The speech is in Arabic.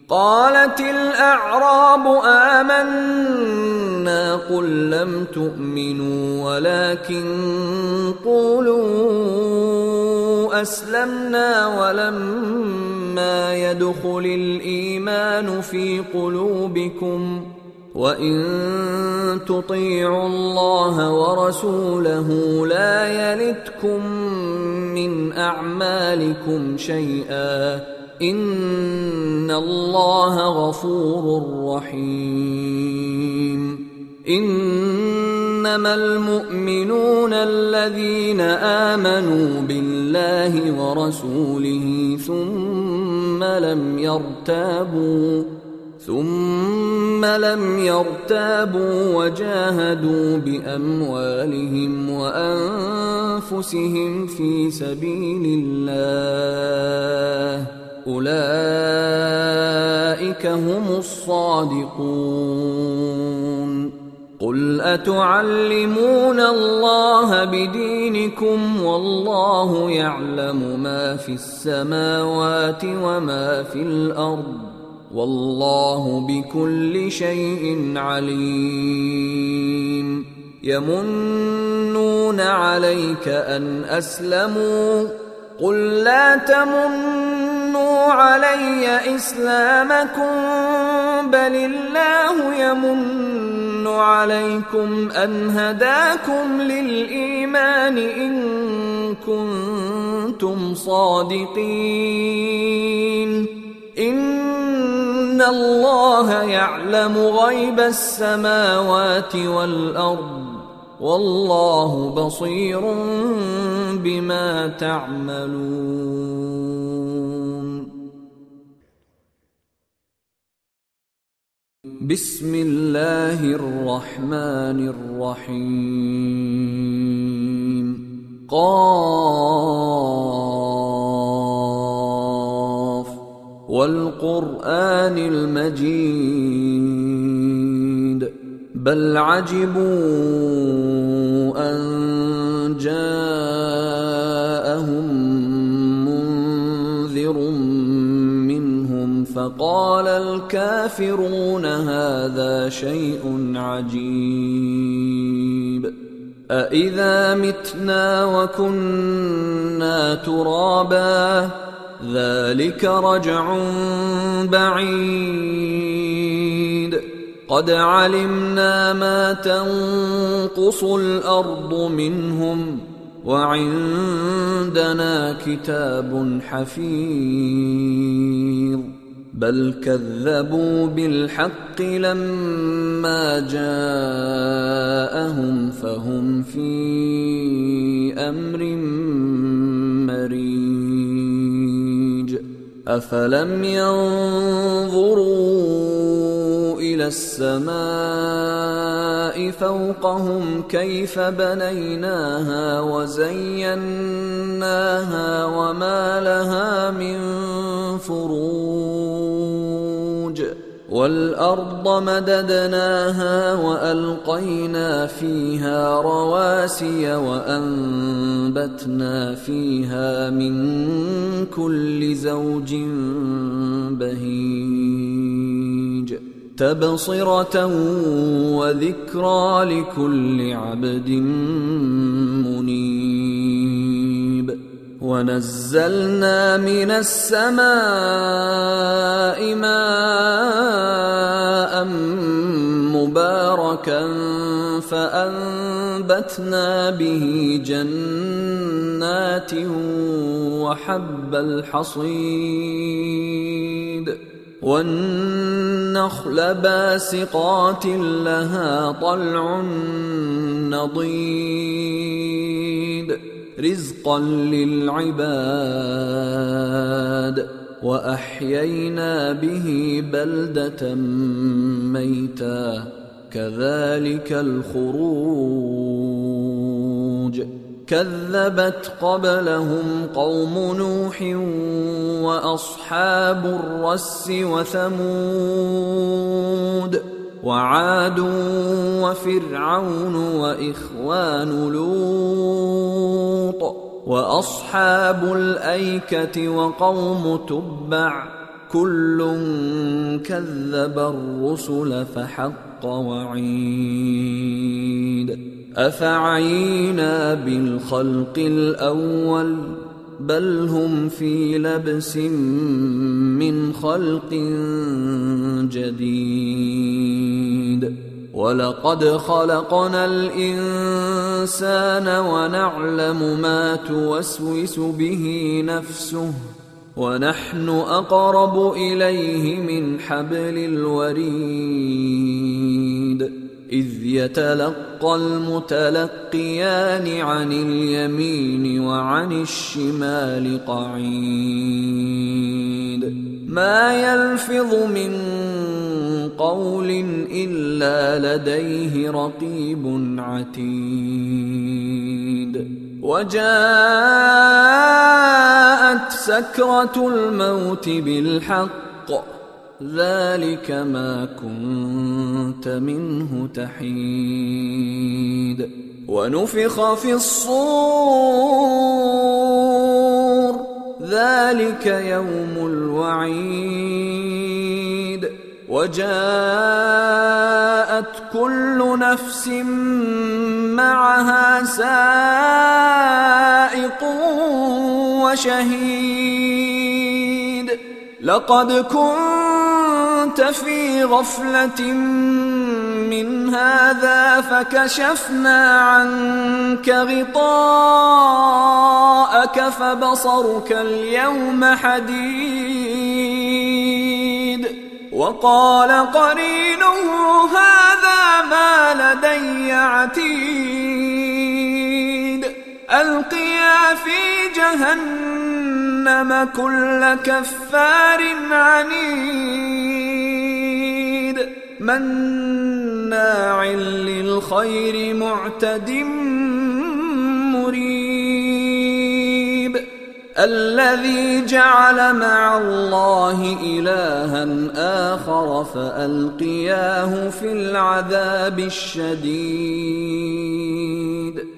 قالت الأعراب آمنا قل لم تؤمنوا ولكن قولوا أسلمنا ولما يدخل الإيمان في قلوبكم وإن تطيعوا الله ورسوله لا يلتكم من أعمالكم شيئا إن الله غفور رحيم إنما المؤمنون الذين آمنوا بالله ورسوله ثم لم يرتابوا وجاهدوا بأموالهم وأنفسهم في سبيل الله أولئك هم الصادقون قل أتعلمون الله بدينكم والله يعلم ما في السماوات وما في الأرض والله بكل شيء عليم يمنون عليك أن أسلموا قل لا تمنوا علي إسلامكم بل الله يمن عليكم أن هداكم للإيمان إن كنتم صادقين إن الله يعلم غيب السماوات والأرض والله بصير بما تعملون بسم الله الرحمن الرحيم قاف والقرآن المجيد بل عجبوا أن جاءهم منذر منهم فقال الكافرون هذا شيء عجيب أإذا متنا وكنا ترابا ذلك رجع بعيد قد علمنا ما تنقص الأرض منهم وعندنا كتاب حفيظ بل كذبوا بالحق لما جاءهم فهم في أمر مريج أفلم ينظروا إلى السماء فوقهم كيف بنيناها وزيناها وما لها من فروج والأرض مددناها وألقينا فيها رواسي وأنبتنا فيها من كل زوج بهيج تبصرة وذكرى لكل عبد منيب ونزلنا من السماء ماء مباركا فأنبتنا به جنات وحب الحصيد والنخل باسقات لها طلع نضيد رزقا للعباد وأحيينا به بلدة ميتا كذلك الخروج كذبت قبلهم قوم نوح وأصحاب الرس وثمود وعاد وفرعون وإخوان لوط وأصحاب الأيكة وقوم تبع كل كذب الرسل فحق وعيد أفعينا بالخلق الأول بل هم في لبس من خلق جديد ولقد خلقنا الإنسان ونعلم ما توسوس به نفسه ونحن أقرب إليه من حبل الوريد إذ يتلقى المتلقيان عن اليمين وعن الشمال قعيد ما يلفظ من قول إلا لديه رقيب عتيد وجاءت سكرة الموت بالحق ذلك ما كنت منه تحيد ونفخ في الصور ذلك يوم الوعيد وجاءت كل نفس معها سائق وشهيد لقد كنت في غفلة من هذا فكشفنا عنك غطاءك فبصرك اليوم حديد وقال قرينه هذا ما لدي عتيد ألقيا في جهنم كل كفار عنيد مناع للخير معتد مريب الذي جعل مع الله إلها آخر فألقياه في العذاب الشديد